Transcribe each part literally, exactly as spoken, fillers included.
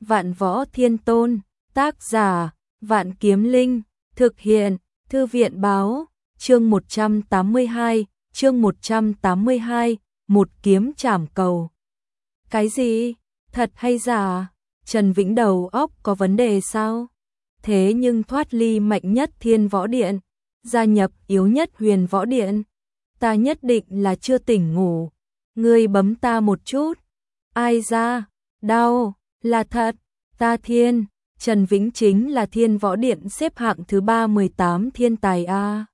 Vạn Võ Thiên Tôn, tác giả, Vạn Kiếm Linh, thực hiện, Thư viện báo, chương một trăm tám mươi hai, chương một trăm tám mươi hai, một kiếm trảm cầu. Cái gì? Thật hay giả? Trần Vĩnh đầu óc có vấn đề sao? Thế nhưng thoát ly mạnh nhất Thiên Võ Điện, gia nhập yếu nhất Huyền Võ Điện. Ta nhất định là chưa tỉnh ngủ. Ngươi bấm ta một chút. Ai ra? Đau, là thật. Ta thiên, Trần Vĩnh chính là Thiên Võ Điện xếp hạng thứ ba mươi tám thiên tài a.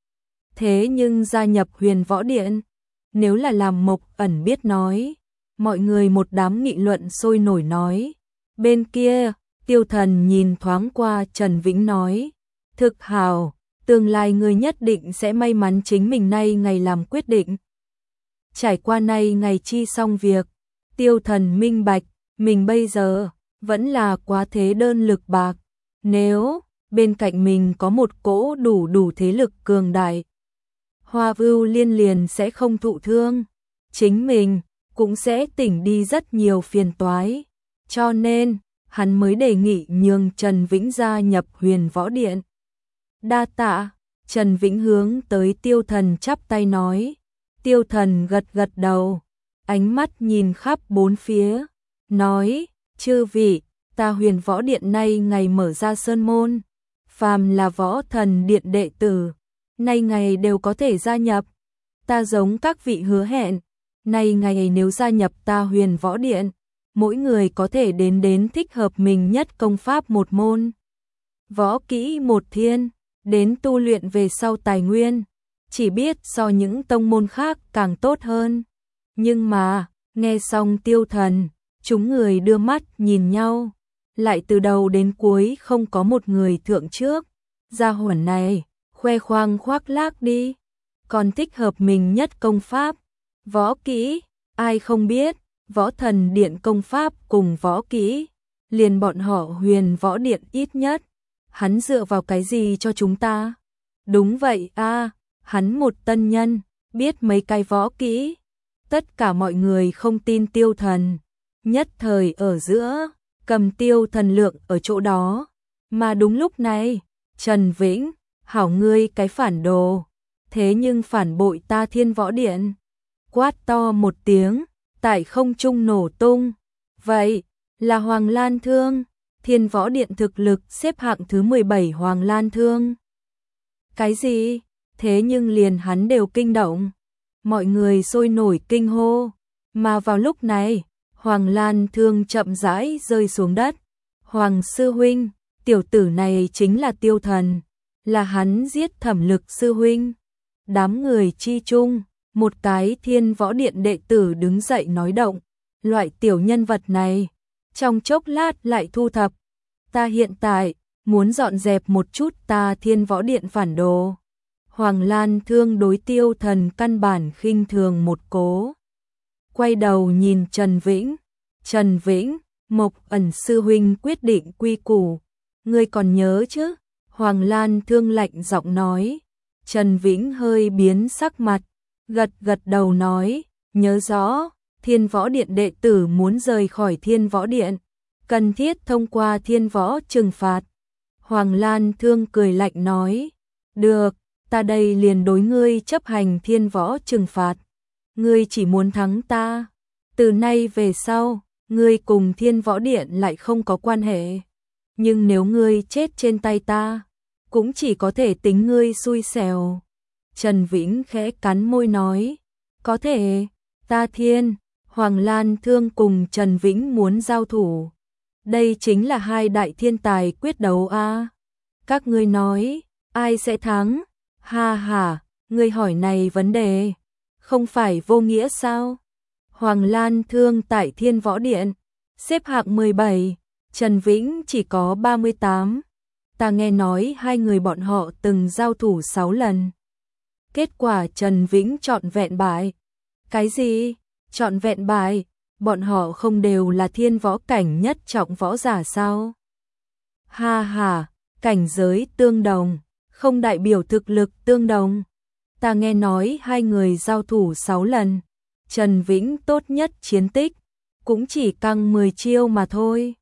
Thế nhưng gia nhập Huyền Võ Điện, nếu là làm Mộc Ẩn biết nói, mọi người một đám nghị luận sôi nổi nói. Bên kia, Tiêu Thần nhìn thoáng qua Trần Vĩnh nói, thực hào, tương lai người nhất định sẽ may mắn chính mình nay ngày làm quyết định. Trải qua nay ngày chi xong việc, Tiêu Thần minh bạch, mình bây giờ vẫn là quá thế đơn lực bạc. Nếu bên cạnh mình có một cỗ đủ đủ thế lực cường đại, Hoa Vưu Liên liền sẽ không thụ thương, chính mình cũng sẽ tỉnh đi rất nhiều phiền toái. Cho nên, hắn mới đề nghị nhường Trần Vĩnh gia nhập Huyền Võ Điện. Đa tạ, Trần Vĩnh hướng tới Tiêu Thần chắp tay nói. Tiêu Thần gật gật đầu, ánh mắt nhìn khắp bốn phía, nói, chư vị, ta Huyền Võ Điện nay ngày mở ra sơn môn, phàm là Võ Thần Điện đệ tử, nay ngày đều có thể gia nhập. Ta giống các vị hứa hẹn, nay ngày nếu gia nhập ta Huyền Võ Điện, mỗi người có thể đến đến thích hợp mình nhất công pháp một môn, võ kỹ một thiên, đến tu luyện về sau tài nguyên, chỉ biết so những tông môn khác càng tốt hơn. Nhưng mà, nghe xong Tiêu Thần, chúng người đưa mắt nhìn nhau, lại từ đầu đến cuối không có một người thượng trước. Gia hỏa này, khoe khoang khoác lác đi, còn thích hợp mình nhất công pháp, võ kỹ, ai không biết, Võ Thần Điện công pháp cùng võ kỹ, liền bọn họ Huyền Võ Điện ít nhất, hắn dựa vào cái gì cho chúng ta? Đúng vậy a, à, hắn một tân nhân, biết mấy cái võ kỹ. Tất cả mọi người không tin Tiêu Thần, nhất thời ở giữa, cầm Tiêu Thần lượng ở chỗ đó. Mà đúng lúc này, Trần Vĩnh, hảo ngươi cái phản đồ, thế nhưng phản bội ta Thiên Võ Điện. Quát to một tiếng, tại không trung nổ tung. Vậy, là Hoàng Lan Thương, Thiên Võ Điện thực lực xếp hạng thứ mười bảy Hoàng Lan Thương. Cái gì? Thế nhưng liền hắn đều kinh động. Mọi người sôi nổi kinh hô. Mà vào lúc này, Hoàng Lan Thương chậm rãi rơi xuống đất. Hoàng sư huynh, tiểu tử này chính là Tiêu Thần, là hắn giết Thẩm Lực sư huynh. Đám người chi chung, một cái Thiên Võ Điện đệ tử đứng dậy nói động, loại tiểu nhân vật này, trong chốc lát lại thu thập. Ta hiện tại, muốn dọn dẹp một chút ta Thiên Võ Điện phản đồ. Hoàng Lan Thương đối Tiêu Thần căn bản khinh thường một cố. Quay đầu nhìn Trần Vĩnh. Trần Vĩnh, Mộc Ẩn sư huynh quyết định quy củ. Ngươi còn nhớ chứ? Hoàng Lan Thương lạnh giọng nói. Trần Vĩnh hơi biến sắc mặt, gật gật đầu nói, nhớ rõ, Thiên Võ Điện đệ tử muốn rời khỏi Thiên Võ Điện, cần thiết thông qua Thiên Võ trừng phạt. Hoàng Lan Thương cười lạnh nói, được, ta đây liền đối ngươi chấp hành Thiên Võ trừng phạt. Ngươi chỉ muốn thắng ta, từ nay về sau, ngươi cùng Thiên Võ Điện lại không có quan hệ. Nhưng nếu ngươi chết trên tay ta, cũng chỉ có thể tính ngươi xui xẻo. Trần Vĩnh khẽ cắn môi nói, có thể, ta thiên, Hoàng Lan Thương cùng Trần Vĩnh muốn giao thủ. Đây chính là hai đại thiên tài quyết đấu a. À. Các ngươi nói, ai sẽ thắng? Ha ha, ngươi hỏi này vấn đề, không phải vô nghĩa sao? Hoàng Lan Thương tại Thiên Võ Điện, xếp hạng mười bảy, Trần Vĩnh chỉ có ba mươi tám. Ta nghe nói hai người bọn họ từng giao thủ sáu lần. Kết quả Trần Vĩnh trọn vẹn bại. Cái gì? Trọn vẹn bại? Bọn họ không đều là thiên võ cảnh nhất trọng võ giả sao? Ha ha, cảnh giới tương đồng, không đại biểu thực lực tương đồng. Ta nghe nói hai người giao thủ sáu lần. Trần Vĩnh tốt nhất chiến tích, cũng chỉ căng mười chiêu mà thôi.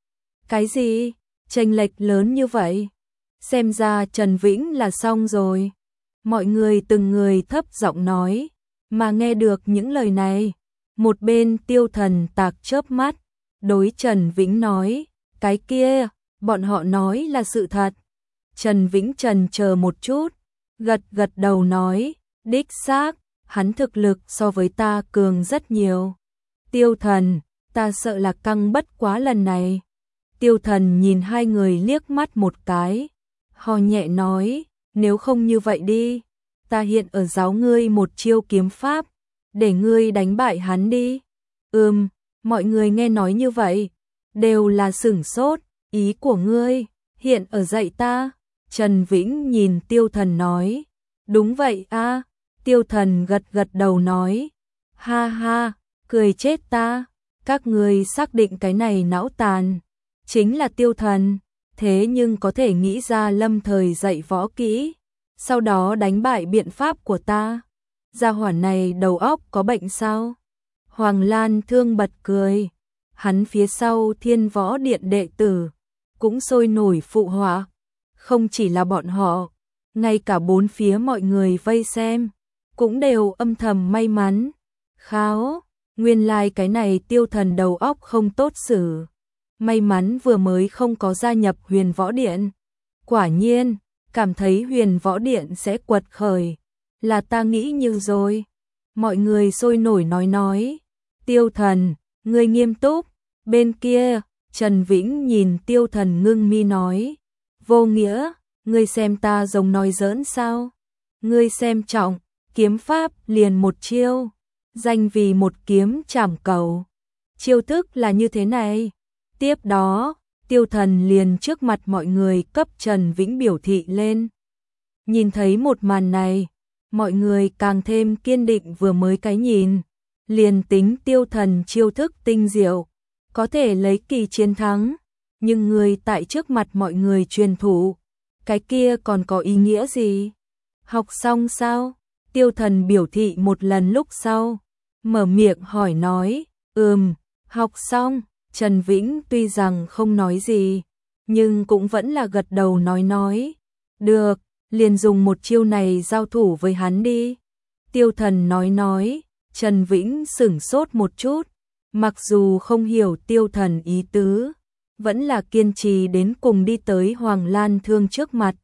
Cái gì? Chênh lệch lớn như vậy? Xem ra Trần Vĩnh là xong rồi. Mọi người từng người thấp giọng nói, mà nghe được những lời này. Một bên Tiêu Thần tạc chớp mắt, đối Trần Vĩnh nói, cái kia, bọn họ nói là sự thật. Trần Vĩnh trần chờ một chút, gật gật đầu nói, đích xác, hắn thực lực so với ta cường rất nhiều. Tiêu Thần, ta sợ là căng bất quá lần này. Tiêu Thần nhìn hai người liếc mắt một cái, ho nhẹ nói, nếu không như vậy đi, ta hiện ở giáo ngươi một chiêu kiếm pháp, để ngươi đánh bại hắn đi. Ừm, mọi người nghe nói như vậy, đều là sửng sốt, ý của ngươi, hiện ở dạy ta. Trần Vĩnh nhìn Tiêu Thần nói, đúng vậy a. Tiêu Thần gật gật đầu nói, ha ha, cười chết ta, các ngươi xác định cái này não tàn, chính là Tiêu Thần, thế nhưng có thể nghĩ ra lâm thời dạy võ kỹ, sau đó đánh bại biện pháp của ta. Gia hỏa này đầu óc có bệnh sao? Hoàng Lan Thương bật cười, hắn phía sau Thiên Võ Điện đệ tử cũng sôi nổi phụ họa, không chỉ là bọn họ, ngay cả bốn phía mọi người vây xem cũng đều âm thầm may mắn. Kháo, nguyên lai like cái này Tiêu Thần đầu óc không tốt xử, may mắn vừa mới không có gia nhập Huyền Võ Điện. Quả nhiên, cảm thấy Huyền Võ Điện sẽ quật khởi, là ta nghĩ như rồi. Mọi người sôi nổi nói nói, Tiêu Thần, ngươi nghiêm túc. Bên kia, Trần Vĩnh nhìn Tiêu Thần ngưng mi nói, vô nghĩa, ngươi xem ta giống nói giỡn sao? Ngươi xem trọng, kiếm pháp liền một chiêu, danh vì một kiếm trảm cầu. Chiêu thức là như thế này. Tiếp đó, Tiêu Thần liền trước mặt mọi người cấp Trần Vĩnh biểu thị lên. Nhìn thấy một màn này, mọi người càng thêm kiên định vừa mới cái nhìn, liền tính Tiêu Thần chiêu thức tinh diệu, có thể lấy kỳ chiến thắng, nhưng người tại trước mặt mọi người truyền thủ, cái kia còn có ý nghĩa gì? Học xong sao? Tiêu Thần biểu thị một lần lúc sau, mở miệng hỏi nói, ừm, học xong. Trần Vĩnh tuy rằng không nói gì, nhưng cũng vẫn là gật đầu nói nói, được, liền dùng một chiêu này giao thủ với hắn đi. Tiêu Thần nói nói, Trần Vĩnh sửng sốt một chút, mặc dù không hiểu Tiêu Thần ý tứ, vẫn là kiên trì đến cùng đi tới Hoàng Lan Thương trước mặt.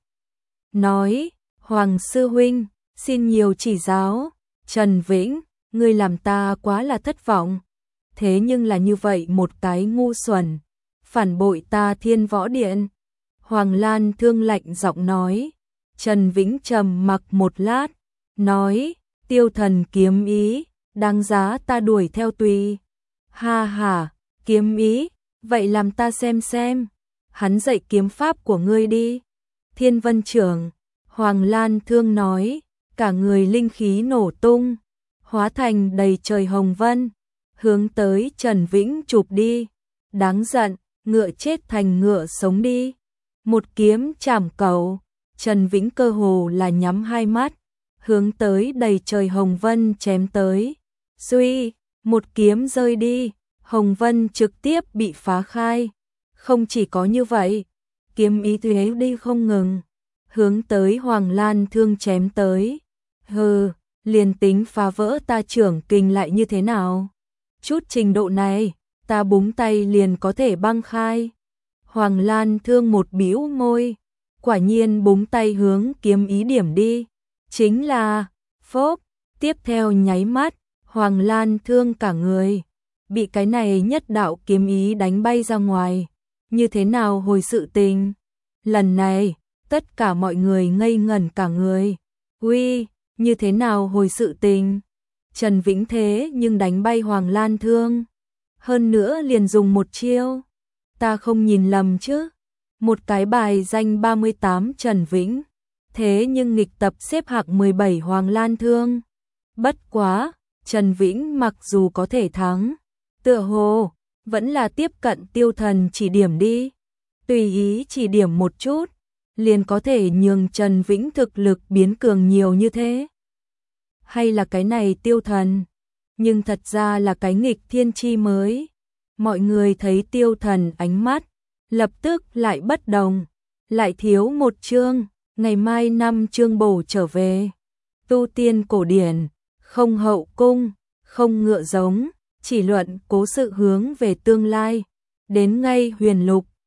Nói, Hoàng Sư Huynh, xin nhiều chỉ giáo. Trần Vĩnh, ngươi làm ta quá là thất vọng. Thế nhưng là như vậy một cái ngu xuẩn, phản bội ta Thiên Võ Điện. Hoàng Lan Thương lạnh giọng nói. Trần Vĩnh trầm mặc một lát, nói, Tiêu Thần kiếm ý, đáng giá ta đuổi theo tùy. Ha ha, kiếm ý, vậy làm ta xem xem. Hắn dạy kiếm pháp của ngươi đi. Thiên Vân Trưởng, Hoàng Lan Thương nói, cả người linh khí nổ tung, hóa thành đầy trời hồng vân, hướng tới Trần Vĩnh chụp đi. Đáng giận, ngựa chết thành ngựa sống đi. Một kiếm chảm cầu, Trần Vĩnh cơ hồ là nhắm hai mắt, hướng tới đầy trời hồng vân chém tới. Suy, một kiếm rơi đi, hồng vân trực tiếp bị phá khai. Không chỉ có như vậy, kiếm ý thuế đi không ngừng, hướng tới Hoàng Lan Thương chém tới. Hừ, liền tính phá vỡ ta trưởng kình lại như thế nào? Chút trình độ này, ta búng tay liền có thể băng khai. Hoàng Lan Thương một bĩu môi, quả nhiên búng tay hướng kiếm ý điểm đi. Chính là, phốp, tiếp theo nháy mắt, Hoàng Lan Thương cả người, bị cái này nhất đạo kiếm ý đánh bay ra ngoài. Như thế nào hồi sự tình? Lần này, tất cả mọi người ngây ngẩn cả người. Uy, như thế nào hồi sự tình? Trần Vĩnh thế nhưng đánh bay Hoàng Lan Thương. Hơn nữa liền dùng một chiêu. Ta không nhìn lầm chứ? Một cái bài danh ba mươi tám Trần Vĩnh. Thế nhưng nghịch tập xếp hạng mười bảy Hoàng Lan Thương. Bất quá, Trần Vĩnh mặc dù có thể thắng, tựa hồ vẫn là tiếp cận Tiêu Thần chỉ điểm đi. Tùy ý chỉ điểm một chút, liền có thể nhường Trần Vĩnh thực lực biến cường nhiều như thế. Hay là cái này Tiêu Thần, nhưng thật ra là cái nghịch thiên chi mới. Mọi người thấy Tiêu Thần ánh mắt, lập tức lại bất đồng, lại thiếu một chương, ngày mai năm chương bổ trở về. Tu tiên cổ điển, không hậu cung, không ngựa giống, chỉ luận cố sự hướng về tương lai. Đến ngay huyền lục,